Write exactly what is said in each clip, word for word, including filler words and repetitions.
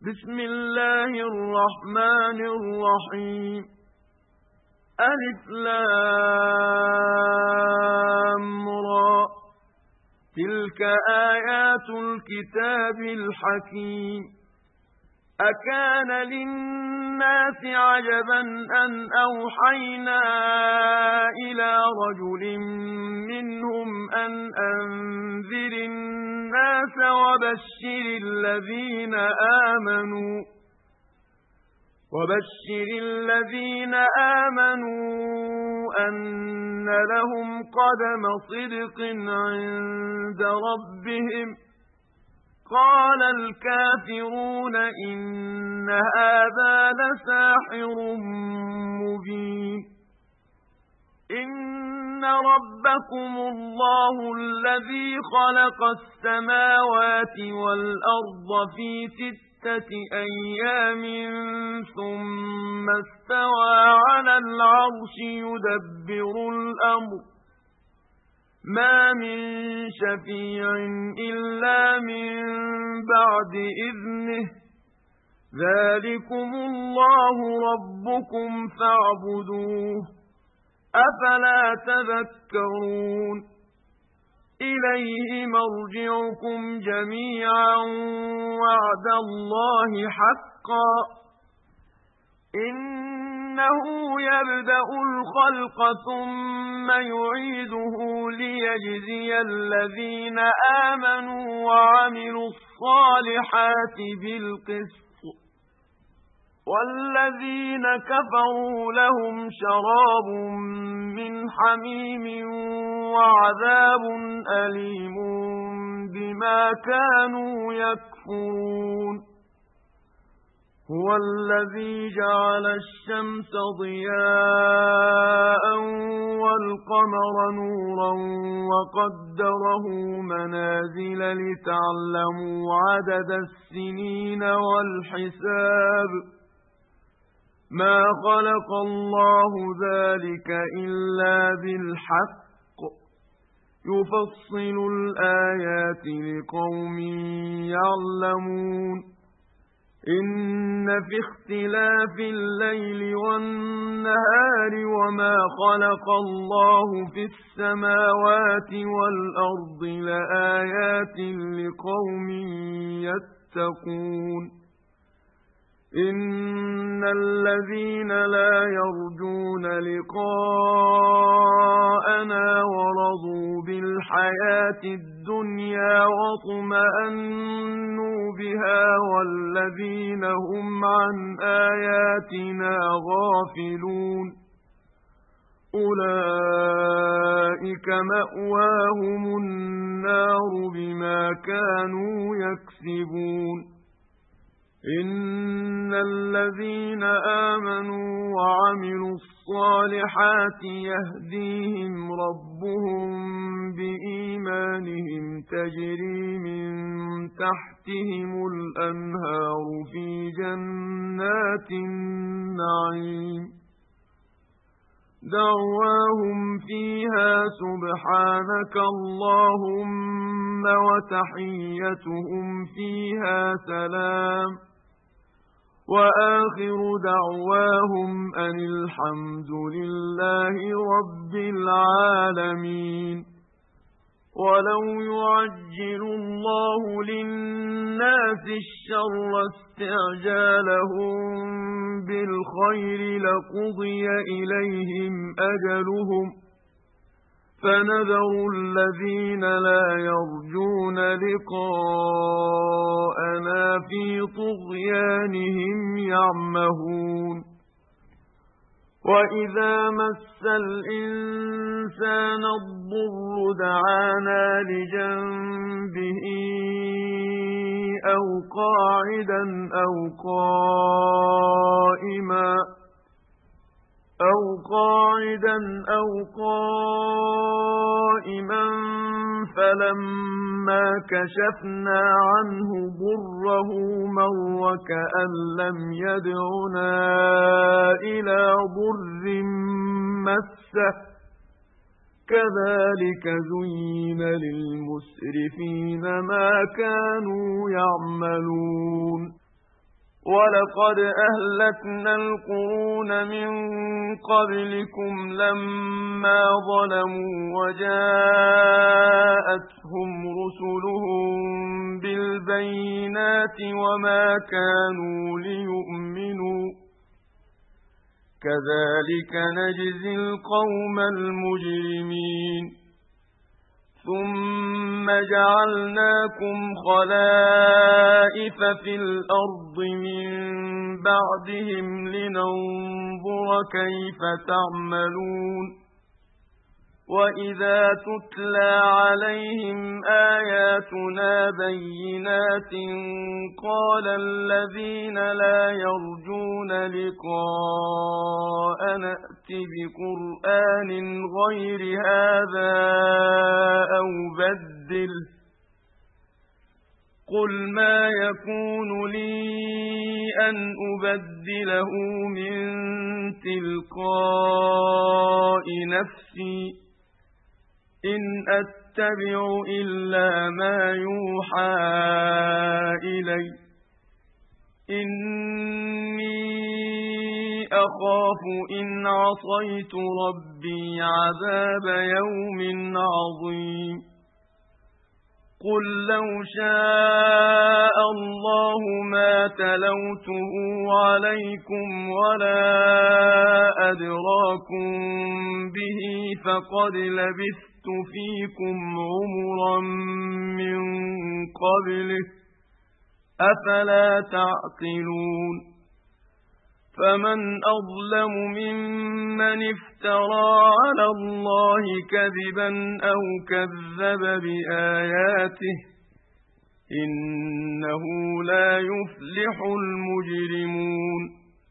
بسم الله الرحمن الرحيم ألف لام را تلك آيات الكتاب الحكيم أكان للناس عجبا أن أوحينا إلى رجل منهم أن أنذر الناس وبشر الذين آمنوا وبشر الذين آمنوا أن لهم قدم صدق عند ربهم قال الكافرون إن هذا لساحر مبين إن ربكم الله الذي خلق السماوات والأرض في ستة أيام ثم استوى على العرش يدبر الأمر ما من شفيع إلا من بعد إذنه ذلكم الله ربكم فاعبدوه أفلا تذكرون إليه مرجعكم جميعا وعد الله حقا إنه يبدأ الخلق ثم يعيده ليجزي الذين آمنوا وعملوا الصالحات بالقسط والذين كفروا لهم شراب من حميم وعذاب أليم بما كانوا يكفرون هو الذي جعل الشمس ضياء والقمر نورا وقدره منازل لتعلموا عدد السنين والحساب ما خلق الله ذلك إلا بالحق يفصل الآيات لقوم يعلمون إن في اختلاف الليل والنهار وما خلق الله في السماوات والأرض لآيات لقوم يتقون إن الذين لا يرجون لقاءنا ورضوا بالحياة الدنيا واطمأنوا بها والذين هم عن آياتنا غافلون أولئك مأواهم النار بما كانوا يكسبون إن الذين آمنوا وعملوا الصالحات يهديهم ربهم بإيمانهم تجري من تحتهم الأنهار في جنات النعيم دعواهم فيها سبحانك اللهم وتحيتهم فيها سلام وآخر دعواهم أن الحمد لله رب العالمين ولو يعجل الله للناس الشر استعجالهم بالخير لقضي إليهم أجلهم فنذر الذين لا يرجون لقاءنا في طغيانهم يعمهون وإذا مس الإنسان الضر دعانا لجنبه أو قاعدا أو قائما أو قاعدا أو قائما فلما كشفنا عنه ضره مر كأن لم يدعنا إلى ضر مسه كذلك زين للمسرفين ما كانوا يعملون وَلَقَدْ أَهْلَكْنَا الْقُرُونَ مِنْ قَبْلِكُمْ لَمَّا ظَلَمُوا وَجَاءَتْهُمْ رُسُلُهُم بِالْبَيِّنَاتِ وَمَا كَانُوا لِيُؤْمِنُوا كَذَلِكَ نَجْزِي الْقَوْمَ الْمُجْرِمِينَ ثُمَّ جَعَلْنَاكُمْ خَلَائِفَ فِي الْأَرْضِ مِنْ بَعْدِهِمْ لِنَنظُرَ كَيْفَ تَعْمَلُونَ وَإِذَا تُتْلَى عَلَيْهِمْ آيَاتُنَا بَيِّنَاتٍ قَالَ الَّذِينَ لَا يَرْجُونَ لِقَاءَنَا ائْتِ بِقُرْآنٍ غَيْرِ هَذَا أَوْ بَدِّلْهُ قُلْ مَا يَكُونُ لِي أَنْ أُبَدِّلَهُ مِنْ تِلْقَاءِ نَفْسِي إِنْ أَتَّبِعُ إِلَّا مَا يُوحَى إِلَيَّ إِنِّي أَخَافُ إِنْ عَصَيْتُ رَبِّي عَذَابَ يَوْمٍ عَظِيمٍ قُل لَّوْ شَاءَ اللَّهُ مَا تَلَوْتُهُ عَلَيْكُمْ وَلَا أَدْرَاكُم بِهِ فَقَدْ لَبِثْتُ فِيكُمْ عُمُرًا مِّن قَبْلِهِ أَفَلَا تَعْقِلُونَ فَمَنْ أَظْلَمُ مِمَّنِ افْتَرَىٰ عَلَى اللَّهِ كَذِبًا أَوْ كَذَّبَ بِآيَاتِهِ إِنَّهُ لَا يُفْلِحُ الْمُجْرِمُونَ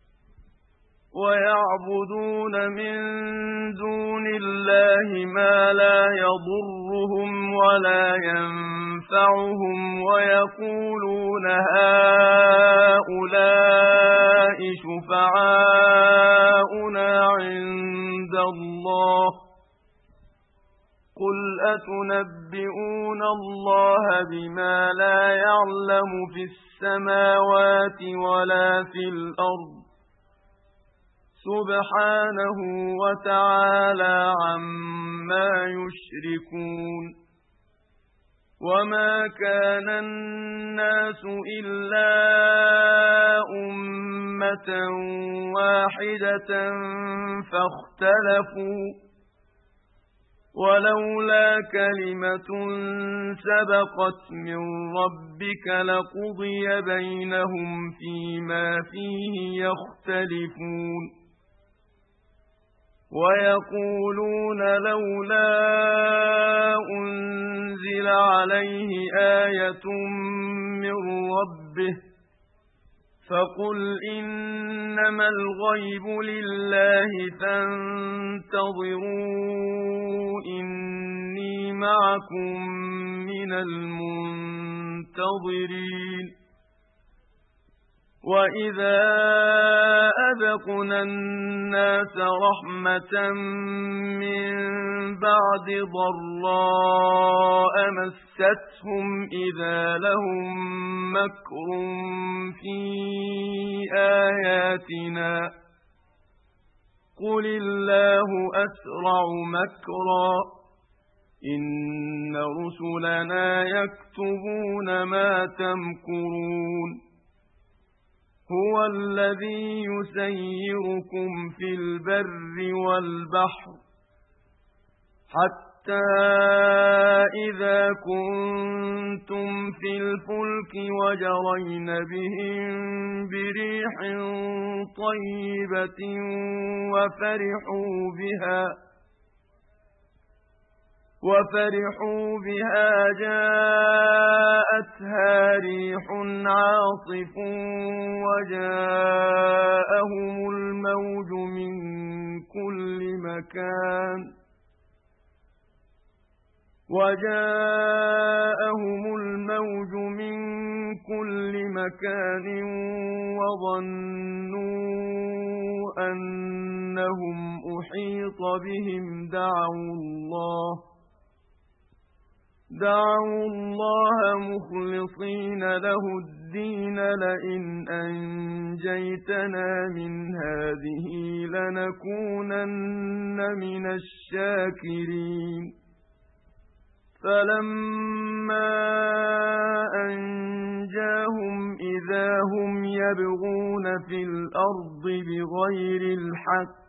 وَيَعْبُدُونَ مِن دُونِ اللَّهِ مَا لَا يَضُرُّهُمْ وَلَا يَنفَعُهُمْ وَيَقُولُونَ هَٰؤُلَاءِ شُفَعَاؤُنَا عِندَ اللَّهِ قُلْ أَتُنَبِّئُونَ اللَّهَ بِمَا لَا يَعْلَمُ فِي السَّمَاوَاتِ وَلَا فِي الْأَرْضِ سُبْحَانَهُ وَتَعَالَى عَمَّا يُشْرِكُونَ وَمَا كَانَ النَّاسُ إِلَّا أُمَّةً وَاحِدَةً فَاخْتَلَفُوا وَلَوْلَا كَلِمَةٌ سَبَقَتْ مِنْ رَبِّكَ لَقُضِيَ بَيْنَهُمْ فِيمَا فِيهِ يَخْتَلِفُونَ وَيَقُولُونَ لَوْلَا أُنْزِلَ عَلَيْهِ آيَةٌ مِّن رَّبِّهِ فَقُلْ إِنَّمَا الْغَيْبُ لِلَّهِ فَانتَظِرُوا إِنِّي مَعَكُمْ مِنَ الْمُنتَظِرِينَ وَإِذَا أَذَقْنَا النَّاسَ رَحْمَةً مِّن بَعْدِ ضَرَّاءَ مَسَّتْهُمْ إِذَا لَهُم مَّكْرٌ فِي آيَاتِنَا قُلِ اللَّهُ أَسْرَعُ مَكْرًا إِنَّ رُسُلَنَا يَكْتُبُونَ مَا تَمْكُرُونَ هُوَ الَّذِي يُسَيِّرُكُمْ فِي الْبَرِّ وَالْبَحْرِ حَتَّى إِذَا كُنتُمْ فِي الْفُلْكِ وَجَرَيْنَ بِهِم بِرِيحٍ طَيِّبَةٍ وَفَرِحُوا بِهَا وَفَرِحُوا بِهَا جَاءَتْهَا رِيحٌ عَاصِفٌ وَجَاءَهُمُ الْمَوْجُ مِنْ كُلِّ مَكَانٍ وَجَاءَهُمُ الْمَوْجُ مِنْ كُلِّ مَكَانٍ وَظَنُّوا أَنَّهُمْ أُحِيطَ بِهِمْ دَعَوُا اللَّهَ دعوا الله مخلصين له الدين لئن أنجيتنا من هذه لنكونن من الشاكرين فلما أنجاهم إذا هم يبغون في الأرض بغير الحق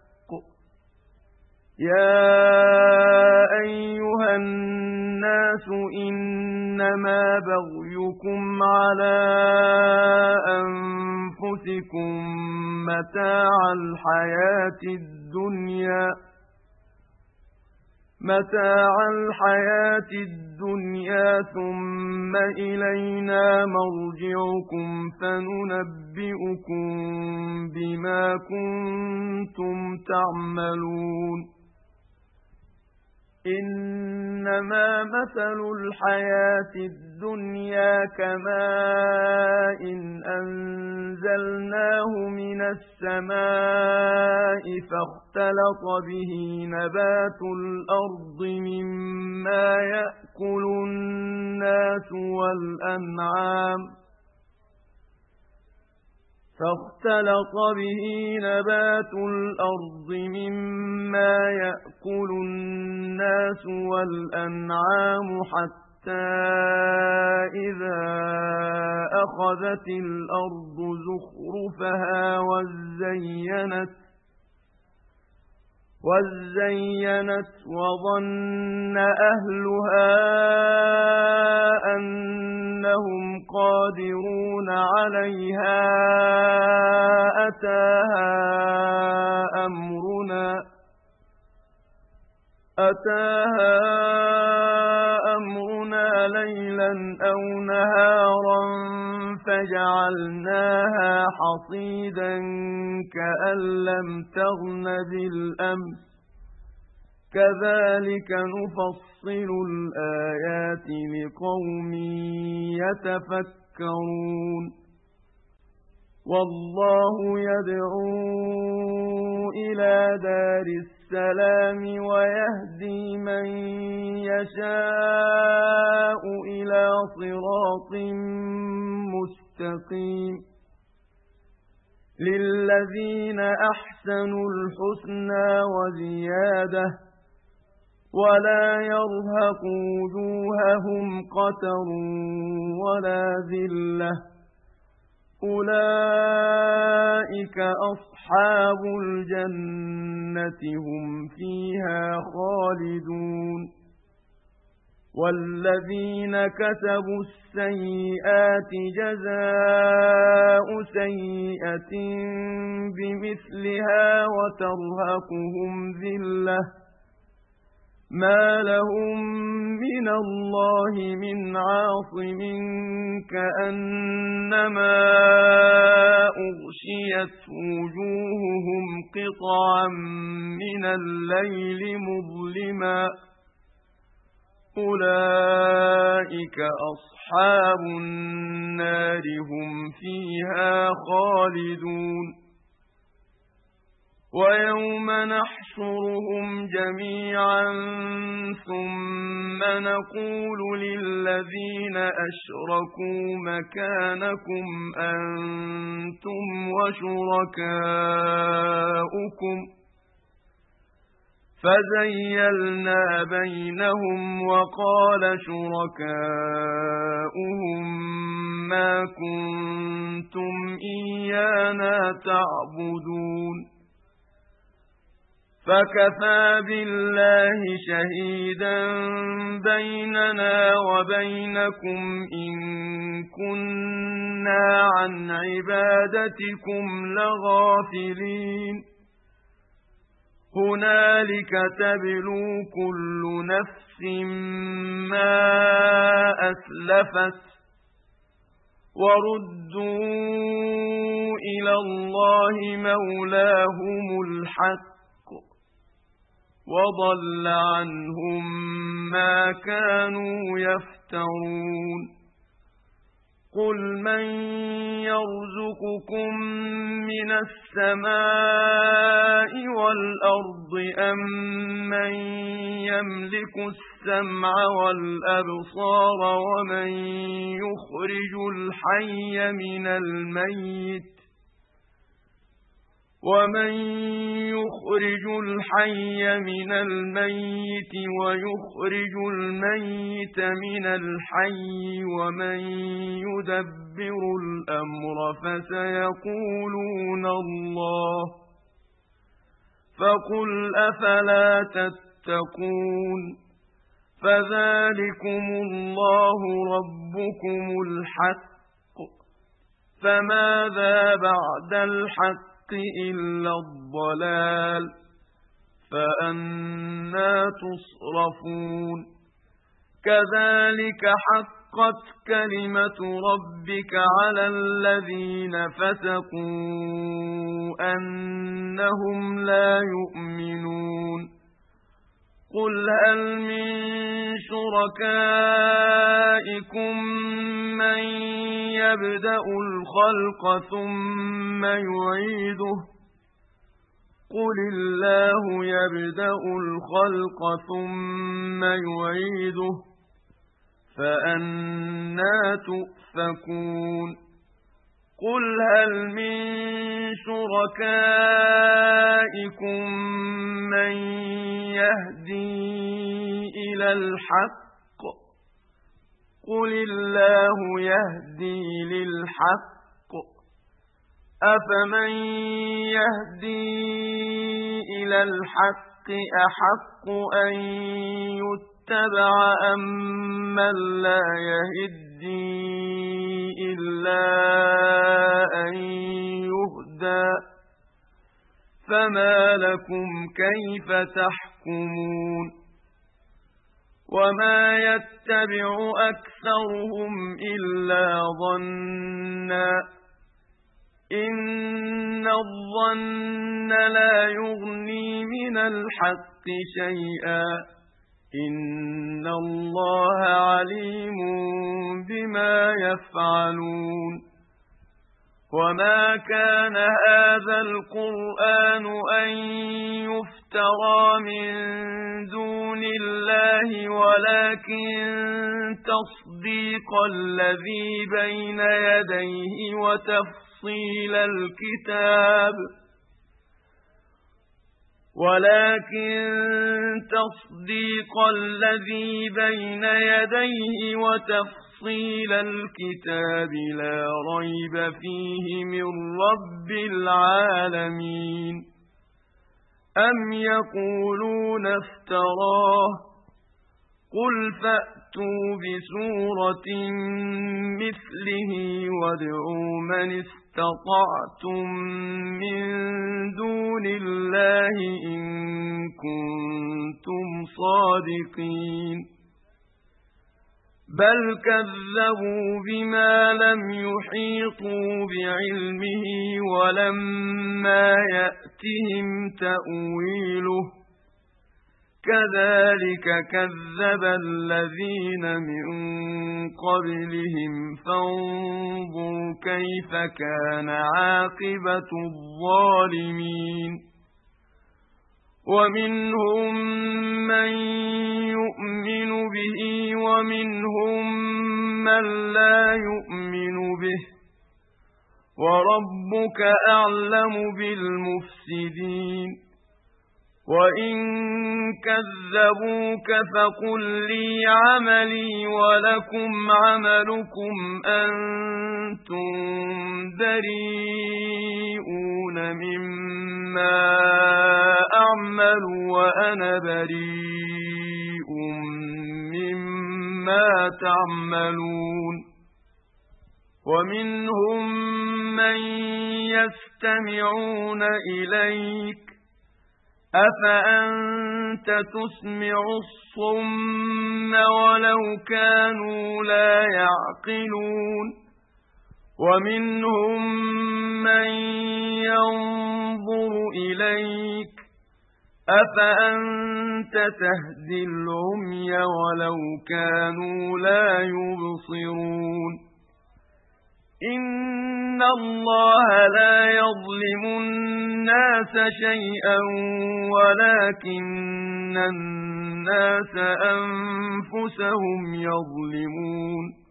يا أيها الناس إنما بغيكم على أنفسكم متاع الحياة الدنيا متاع الحياة الدنيا ثم إلينا مرجعكم فننبئكم بما كنتم تعملون إنما مثل الحياة الدنيا كماء أنزلناه من السماء فاختلط به نبات الأرض مما يأكل الناس والأنعام فاختلط به نبات الأرض مما يأكل الناس والأنعام حتى إذا أخذت الأرض زخرفها وزينت وزينت وظن أهلها أنهم قادرون عليها أتاها أمرنا أتاها أمرنا ليلا أو نهارا فجعلناها حصيدا كأن لم تغن بالأمس كذلك نفصل الآيات لقوم يتفكرون والله يدعو إلى دار السلام ويهدي من يشاء إلى صراط مستقيم للذين أحسنوا الحسنى وزيادة ولا يرهق وجوههم قتر ولا ذلة أولئك أصحاب الجنة هم فيها خالدون والذين كسبوا السيئات جزاء سيئة بمثلها وترهقهم ذلة ما لهم من الله من عاصم كأنما أغشيت وجوههم قطعا من الليل مظلما أولئك أصحاب النار هم فيها خالدون ويوم نحشرهم جميعا ثم نقول للذين أشركوا مكانكم أنتم وشركاؤكم فزيلنا بينهم وقال شركاؤهم ما كنتم إيانا تعبدون فكفى بالله شهيدا بيننا وبينكم إن كنا عن عبادتكم لغافلين هنالك تبلو كل نفس ما أسلفت وردوا إلى الله مولاهم الحق وضل عنهم ما كانوا يفترون قُلْ مَن يَرْزُقُكُم مِّنَ السَّمَاءِ وَالْأَرْضِ أَمَّن يَمْلِكُ السَّمْعَ وَالْأَبْصَارَ وَمَن يُخْرِجُ الْحَيَّ مِنَ الْمَيِّتِ وَمَن يُخْرِجُ الْحَيَّ مِنَ الْمَيِّتِ وَيُخْرِجُ الْمَيِّتَ مِنَ الْحَيِّ وَمَن يُدَبِّرُ الْأَمْرَ فَسَيَقُولُونَ اللَّهُ فَقُلْ أَفَلَا تَتَّقُونَ فَذَلِكُمُ اللَّهُ رَبُّكُمُ الْحَقُّ فَمَاذَا بَعْدَ الْحَقِّ إِلَّا الضَّلَالُ فَأَنَّى تُصْرَفُونَ كَذَلِكَ حَقَّتْ كَلِمَةُ رَبِّكَ عَلَى الَّذِينَ فَسَقُوا أَنَّهُمْ لَا يُؤْمِنُونَ قُلْ هَلْ مِن شُرَكَائِكُم مَّن يَبْدَأُ الْخَلْقَ ثُمَّ يُعِيدُهُ قُلِ اللَّهُ يَبْدَأُ الْخَلْقَ ثُمَّ يُعِيدُهُ فَأَنَّى تُؤْفَكُونَ قُلْ هَلْ مِن شُرَكَائِكُم مَّن يَهْدِي إِلَى الْحَقِّ قُلِ اللَّهُ يَهْدِي لِلْحَقِّ أَفَمَن يَهْدِي إِلَى الْحَقِّ أَحَقُّ أَن يُتَّبَعَ أَمَّن لَّا يَهِدِّي إِلَّا أَن يُهْدَىٰ فَمَا لَكُمْ كَيْفَ تَحْكُمُونَ وَمَا يَتَّبِعُ أَكْثَرُهُمْ إِلَّا ظَنًّا إِنَّ الظَّنَّ لَا يُغْنِي مِنَ الْحَقِّ شَيْئًا إِنَّ اللَّهَ عَلِيمٌ بِمَا يَفْعَلُونَ وَمَا كَانَ هَذَا الْقُرْآنُ أَن يُفْتَرَىٰ مِن دُونِ اللَّهِ وَلَٰكِن تَصْدِيقَ الَّذِي بَيْنَ يَدَيْهِ وَتَفْصِيلَ الْكِتَابِ ولكن تصديق الذي بين يديه وتفصيل الكتاب لا ريب فيه من رب العالمين أم يقولون افتراه قل فأتوا بسورة مثله وادعوا من استطعتم من دون الله إن كنتم صادقين بل كذبوا بما لم يحيطوا بعلمه ولما يأتهم تأويله كذلك كذب الذين من قبلهم فانظر كيف كان عاقبة الظالمين ومنهم من يؤمن به ومنهم من لا يؤمن به وربك أعلم بالمفسدين وَإِن كَذَّبُوكَ فَقُل لِّي عَمَلِي وَلَكُمْ عَمَلُكُمْ أَنتُم بَرِيئُونَ مِمَّا أَعْمَلُ وَأَنَا بَرِيءٌ مِّمَّا تَعْمَلُونَ وَمِنْهُم مَّن يَسْتَمِعُونَ إِلَيْكَ أَفَأَنتَ تُسْمِعُ الصُّمَّ وَلَوْ كَانُوا لَا يَعْقِلُونَ وَمِنْهُم مَّن يَنظُرُ إِلَيْكَ أَفَأَنتَ تَهْدِي الْعُمْيَ وَلَوْ كَانُوا لَا يُبْصِرُونَ إن الله لا يظلم الناس شيئا ولكن الناس أنفسهم يظلمون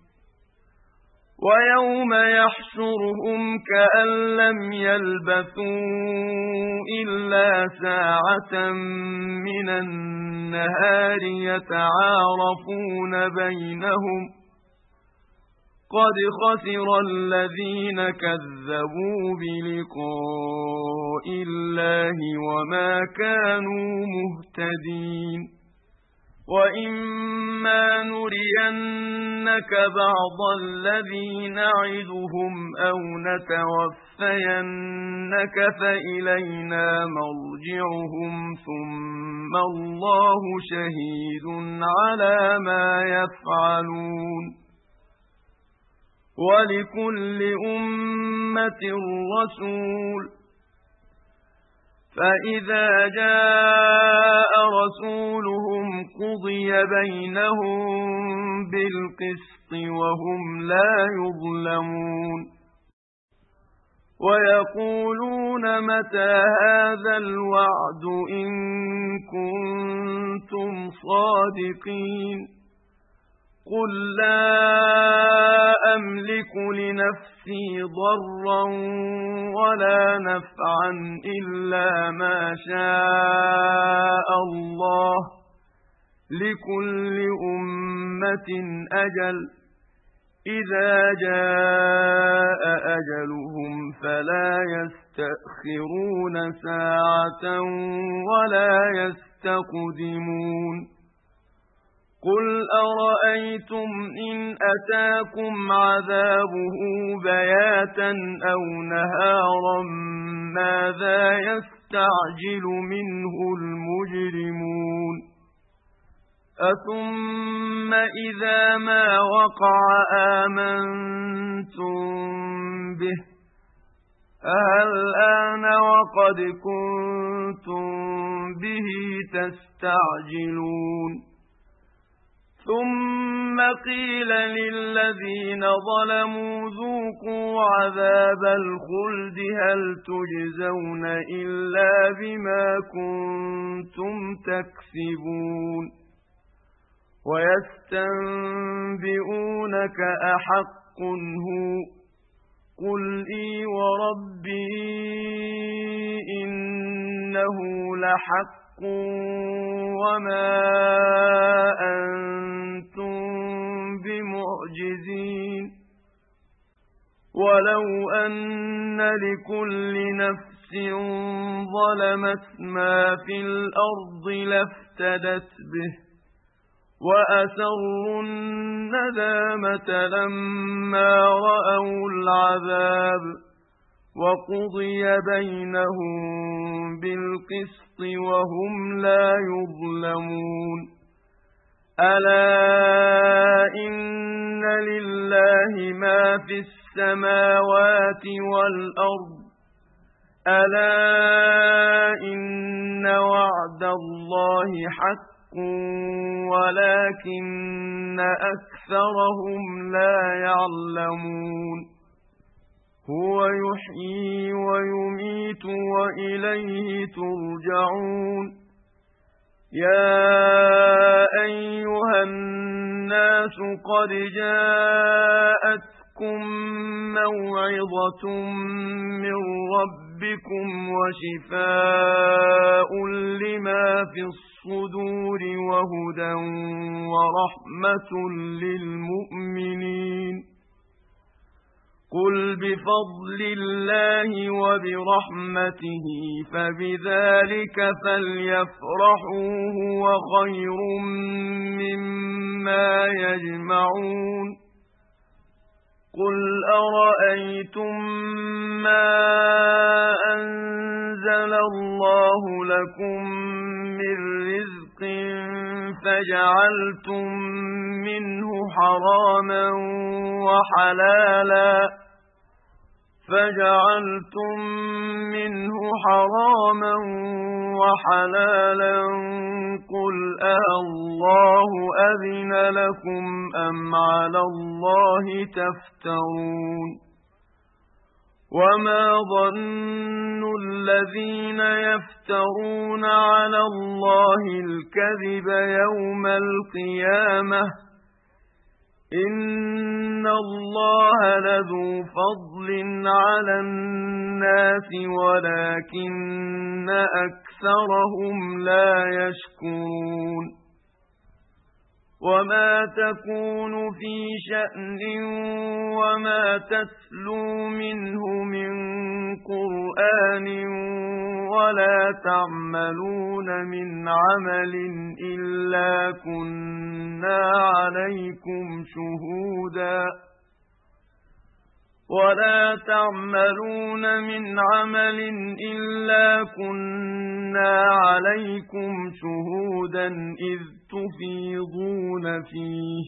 ويوم يحشرهم كأن لم يلبثوا إلا ساعة من النهار يتعارفون بينهم قد خسر الذين كذبوا بلقاء الله وما كانوا مهتدين وإما نرينك بعض الذي نعدهم أو نتوفينك فإلينا مرجعهم ثم الله شهيد على ما يفعلون ولكل أمة رسول فإذا جاء رسولهم قضي بينهم بالقسط وهم لا يظلمون ويقولون متى هذا الوعد إن كنتم صادقين قل لا أملك لنفسي ضرا ولا نفعا إلا ما شاء الله لكل أمة أجل إذا جاء أجلهم فلا يستأخرون ساعة ولا يستقدمون قل أرأيتم إن أتاكم عذابه بياتا أو نهارا ماذا يستعجل منه المجرمون أثم إذا ما وقع آمنتم به الآن وقد كنتم به تستعجلون ثم قيل للذين ظلموا ذوقوا عذاب الخلد هل تجزون إلا بما كنتم تكسبون ويستنبئونك أحق هو قل إي وربي إنه لحق وما أنتم بمعجزين ولو أن لكل نفس ظلمت ما في الأرض لافتدت به وأسروا الندامة لما رأوا العذاب وقضي بينهم بالقسط وهم لا يظلمون ألا إن لله ما في السماوات والأرض ألا إن وعد الله حق ولكن أكثرهم لا يعلمون هو يحيي ويميت وإليه ترجعون يا أيها الناس قد جاءتكم موعظة من ربكم وشفاء لما في الصدور وهدى ورحمة للمؤمنين قل بفضل الله وبرحمته فبذلك فليفرحوا هو خير مما يجمعون قل أرأيتم ما أنزل الله لكم من رزق فجعلتم منه حراما وحلالا فجعلتم منه حراما وحلالا قل أَاللَّهُ أذن لكم أم على الله تفترون وما ظن الذين يفترون على الله الكذب يوم القيامة إن الله لذو فضل على الناس ولكن أكثرهم لا يشكرون وما تكون في شأن وما تتلو منه من قرآن ولا تعملون من عمل إلا كنا عليكم شهودا ولا تعملون من عمل إلا كنا عليكم شهودا إذ تفيضون فيه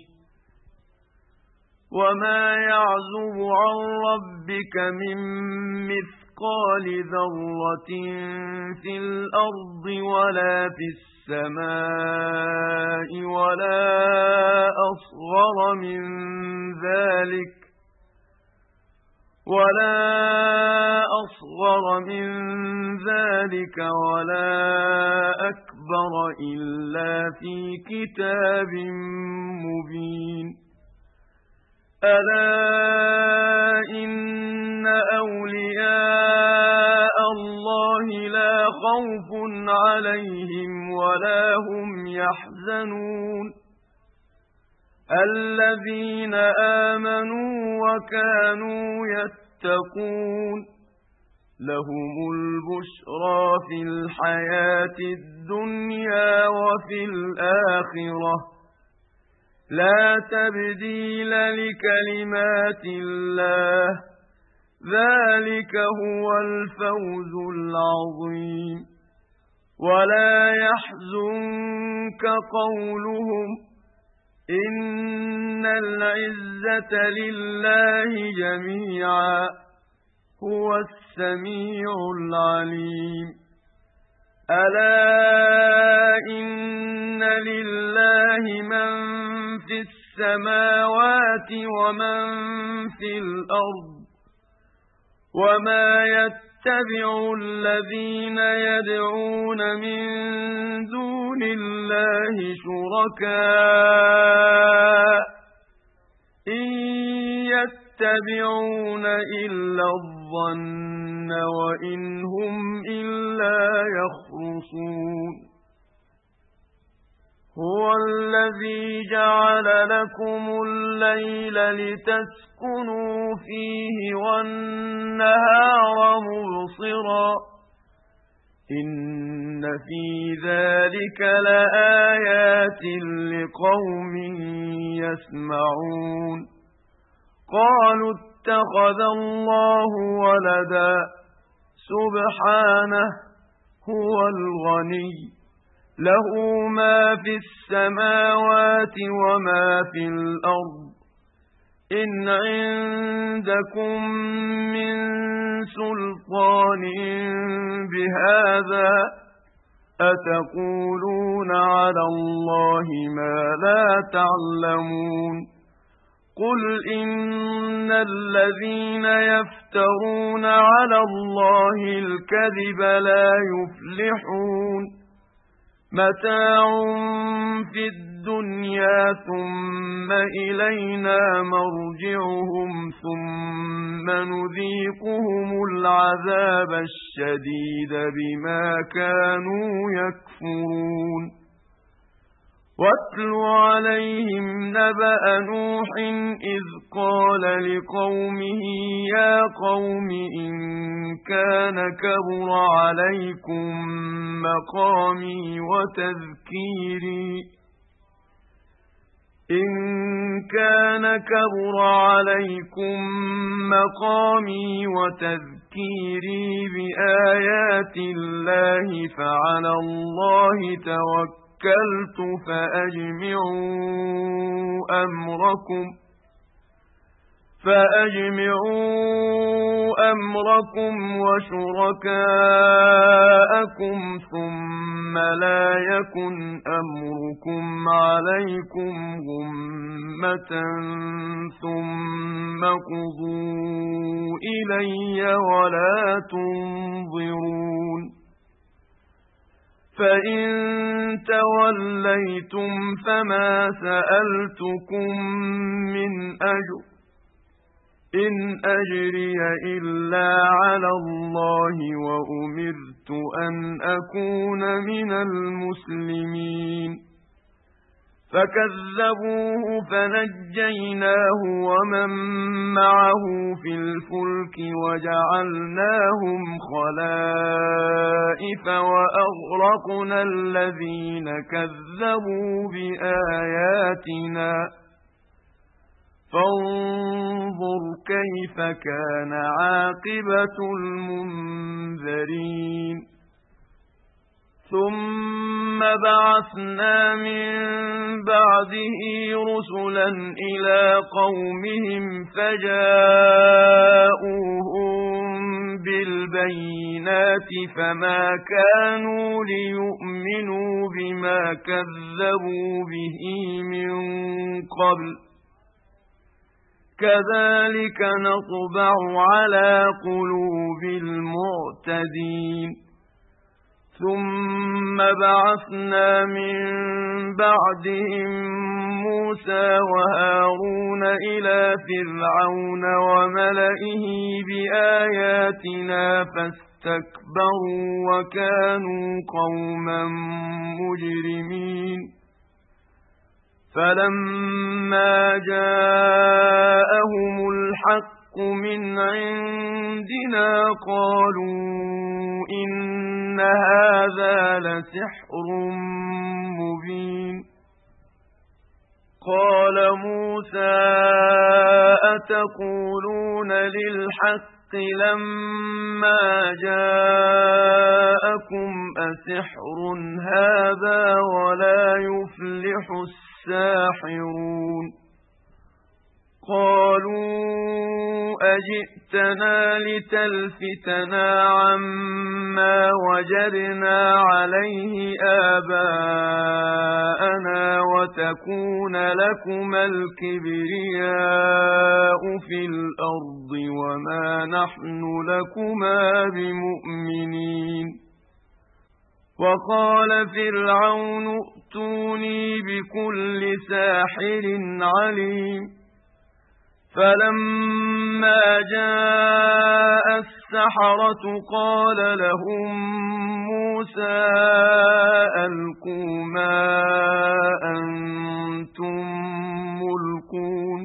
وما يعزب عن ربك من مثقال ذرة في الأرض ولا في السماء ولا أصغر من ذلك ولا أصغر من ذلك ولا أكبر إلا في كتاب مبين ألا إن أولياء الله لا خوف عليهم ولا هم يحزنون الذين آمنوا وكانوا يتقون لهم البشرى في الحياة الدنيا وفي الآخرة لا تبديل لكلمات الله ذلك هو الفوز العظيم ولا يحزنك قولهم إن العزة لله جميعا هو السميع العليم ألا إن لله من في السماوات ومن في الأرض وما يتبع الذين يدعون من دون الله شركاء إن يتبعون إلا الظن وإن هم إلا يخرصون هو الذي جعل لكم الليل لتسكنوا فيه والنهار مبصرا إن في ذلك لآيات لقوم يسمعون قالوا اتخذ الله ولدا سبحانه هو الغني له ما في السماوات وما في الأرض إن عندكم من سلطان بهذا أتقولون على الله ما لا تعلمون قل إن الذين يفترون على الله الكذب لا يفلحون متاع في الدنيا ثم إلينا مرجعهم ثم نذيقهم العذاب الشديد بما كانوا يكفرون واتل عليهم نبأ نوح إذ قال لقومه يا قوم إن كان كبر عليكم مقامي وتذكيري إن كان كبر عليكم مقامي وتذكيري بآيات الله فعلى الله توكلت توكلت فأجمعوا أمركم فأجمعوا أمركم وشركاءكم ثم لا يكن أمركم عليكم غمة ثم قضوا إلي ولا تنظرون فإن توليتم فما سألتكم من أجر إن أجري إلا على الله وأمرت أن أكون من المسلمين فكذبوه فنجيناه ومن معه في الفلك وجعلناهم خلائف وأغرقنا الذين كذبوا بآياتنا فانظر كيف كان عاقبة المنذرين ثم بعثنا من بعده رسلا إلى قومهم فجاءوهم بالبينات فما كانوا ليؤمنوا بما كذبوا به من قبل كذلك نطبع على قلوب المعتدين ثم بعثنا من بعدهم موسى وهارون إلى فرعون وملئه بآياتنا فاستكبروا وكانوا قوما مجرمين فلما جاءهم الحق من عندنا قالوا إن هذا لسحر مبين قال موسى أتقولون للحق لما جاءكم أسحر هذا ولا يفلح الساحرون قالوا أجئتنا لتلفتنا عما وجدنا عليه آباءنا وتكون لكما الكبرياء في الأرض وما نحن لكما بمؤمنين وقال فرعون ائتوني بكل ساحر عليم فلما جاء السحرة قال لهم موسى ألقوا ما أنتم ملقون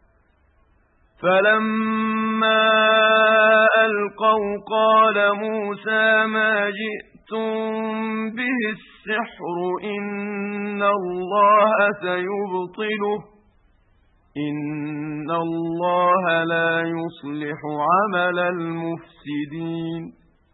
فلما ألقوا قال موسى ما جئتم به السحر إن الله سيبطله إن الله لا يصلح عمل المفسدين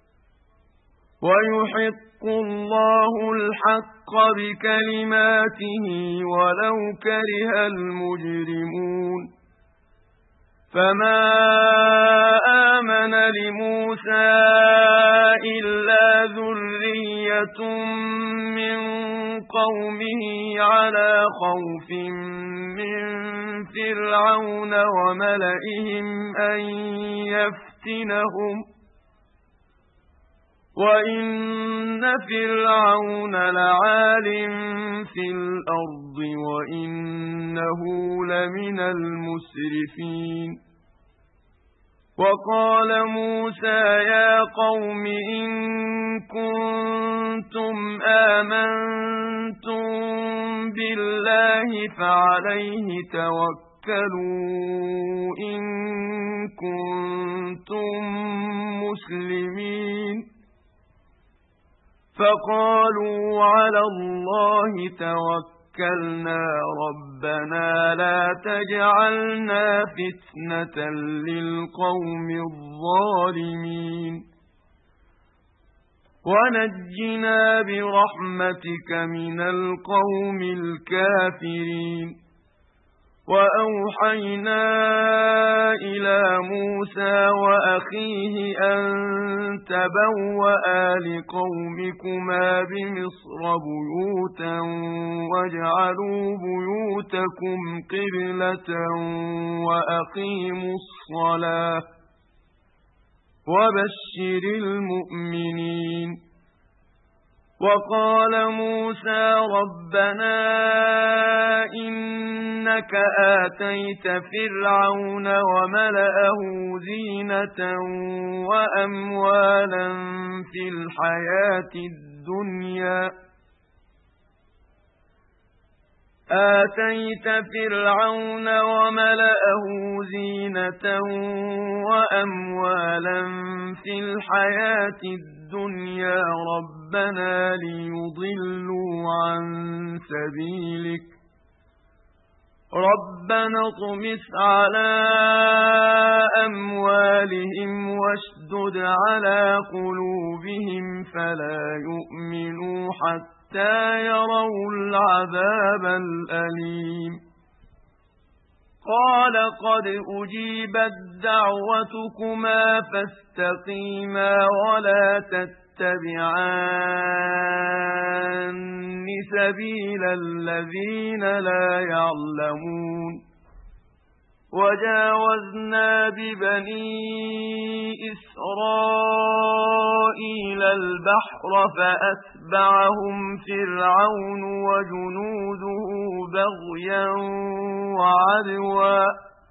ويحق الله الحق بكلماته ولو كره المجرمون فما آمن لموسى إلا ذرية من قومه على خوف من فرعون وملئهم أن يفتنهم وإن فرعون لعال في الأرض وإنه لمن المسرفين وقال موسى يا قوم إن كنتم آمنتم بالله فعليه توكلوا إن كنتم مسلمين فقالوا على الله توكلنا ربنا لا تجعلنا فتنة للقوم الظالمين ونجنا برحمتك من القوم الكافرين وأوحينا إلى موسى وأخيه أن تبوأ لقومكما بمصر بيوتا واجعلوا بيوتكم قبلة وأقيموا الصلاة وبشر المؤمنين. وقال موسى ربنا إنك آتيت فرعون وملأه زينة وأموالا في الحياة الدنيا آتيت فرعون وملأه زينة وأموالا في الحياة الدنيا ربنا ليضلوا عن سبيلك ربنا اطمس على أموالهم واشدد على قلوبهم فلا يؤمنوا حتى يروا العذاب الأليم. قال قد أجيبت دعوتكما فاستقيما ولا تتبعان سبيل الذين لا يعلمون. وجاوزنا ببني إسرائيل البحر فأتبعهم فرعون وجنوده بغيا وعدوا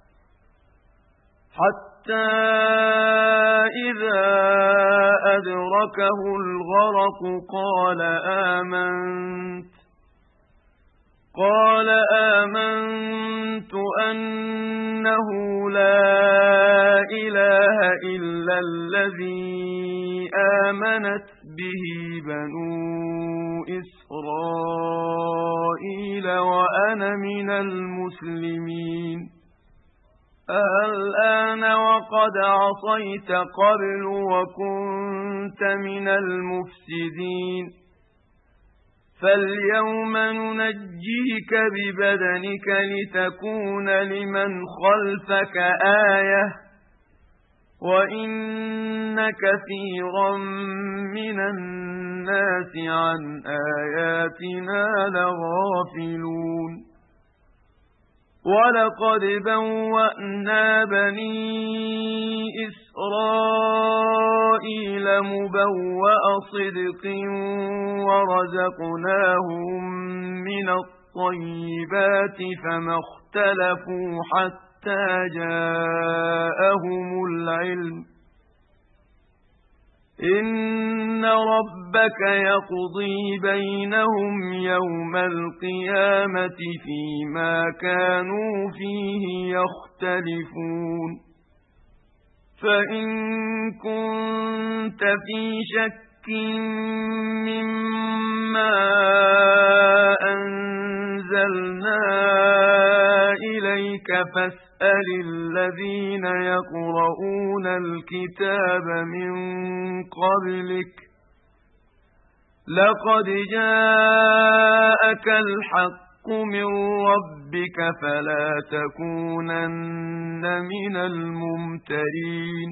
حتى إذا أدركه الغرق قال آمنت قال آمنت أنه لا إله إلا الذي آمنت به بنو إسرائيل وأنا من المسلمين. الآن وقد عصيت قبل وكنت من المفسدين فاليوم ننجيك ببدنك لتكون لمن خلفك آية وإن كثيرا من الناس عن آياتنا لغافلون. ولقد بوأنا بني إسرائيل مبوأ صدق ورزقناهم من الطيبات فما اختلفوا حتى جاءهم العلم إن ربك يقضي بينهم يوم القيامة فيما كانوا فيه يختلفون. فإن كنت في شك مما أنزلنا إليك فاسأل الذين يقرؤون الكتاب من قبلك لقد جاءك الحق من ربك فلا تكونن من الممترين.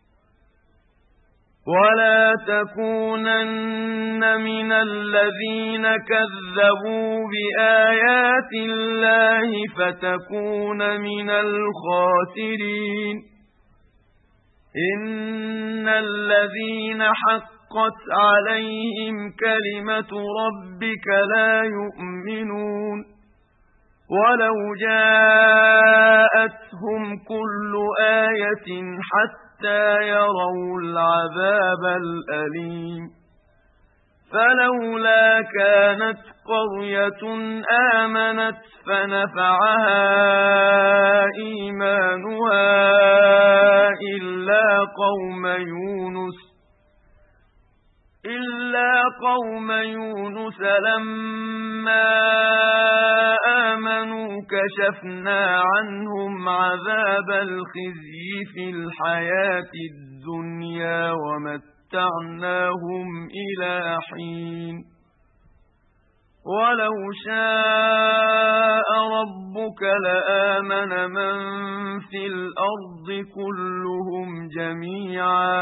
ولا تكونن من الذين كذبوا بآيات الله فتكون من الخاسرين. إن الذين حقت عليهم كلمة ربك لا يؤمنون ولو جاءتهم كل آية حتى يروا العذاب الأليم. فلولا كانت قرية آمنت فنفعها إيمانها إلا قوم يونس إلا قوم يونس لما آمنوا كشفنا عنهم عذاب الخزي في الحياة الدنيا ومتعناهم إلى حين. ولو شاء ربك لآمن من في الأرض كلهم جميعا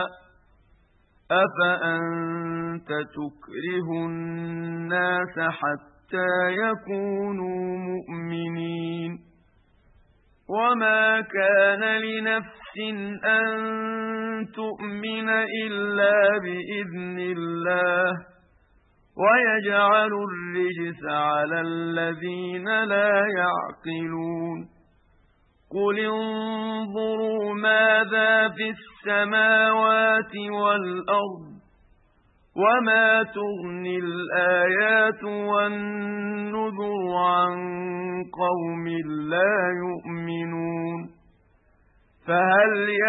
أفأنت تكره الناس حتى يكونوا مؤمنين وما كان لنفس أن تؤمن إلا بإذن الله ويجعل الرجس على الذين لا يعقلون قل انظروا ماذا في السماوات والأرض وما تغني الآيات والنذر عن قوم لا يؤمنون فهل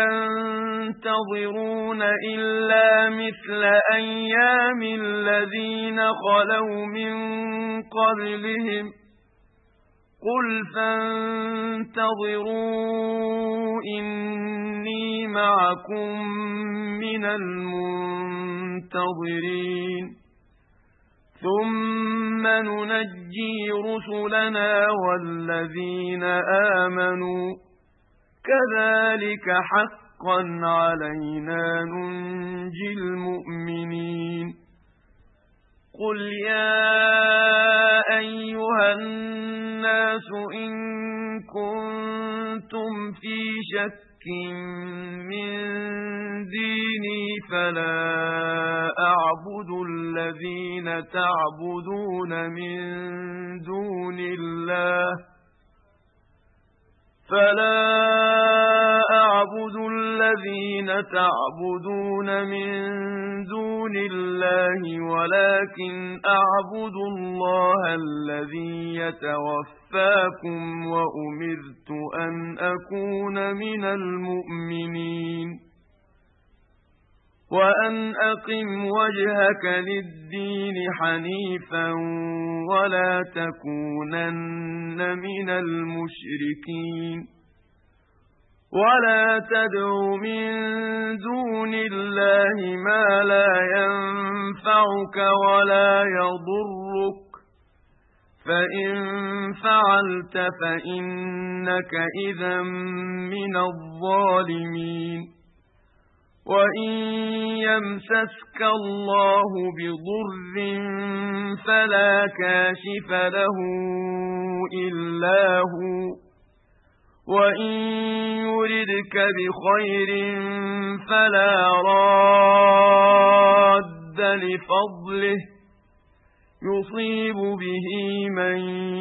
ينتظرون إلا مثل أيام الذين خلوا من قبلهم قل فانتظروا إني معكم من المنتظرين ثم ننجي رسلنا والذين آمنوا كذلك حقا علينا ننجي المؤمنين قل يا أيها الناس إن كنتم في شك من ديني فلا أعبد الذين تعبدون من دون الله فلا أعبد الذين تعبدون من دون الله ولكن أعبد الله الذي يتوفاكم وأمرت أن أكون من المؤمنين وأن أقم وجهك للدين حنيفا ولا تكونن من المشركين ولا تدع من دون الله ما لا ينفعك ولا يضرك فإن فعلت فإنك إذا من الظالمين وإن يمسسك الله بضر فلا كاشف له إلا هو وإن يردك بخير فلا راد لفضله يصيب به من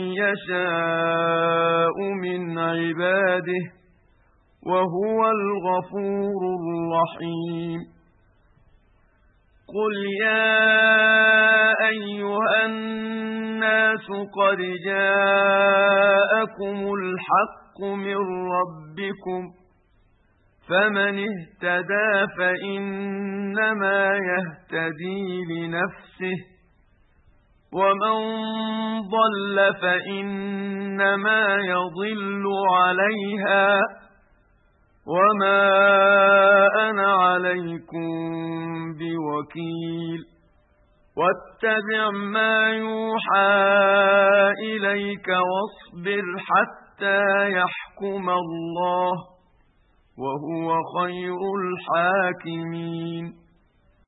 يشاء من عباده وهو الغفور الرحيم قل يا أيها الناس قد جاءكم الحق من ربكم فمن اهتدى فإنما يهتدي لنفسه ومن ضل فإنما يضل عليها وما أنا عليكم بوكيل واتبع ما يوحى إليك واصبر حتى يحكم الله وهو خير الحاكمين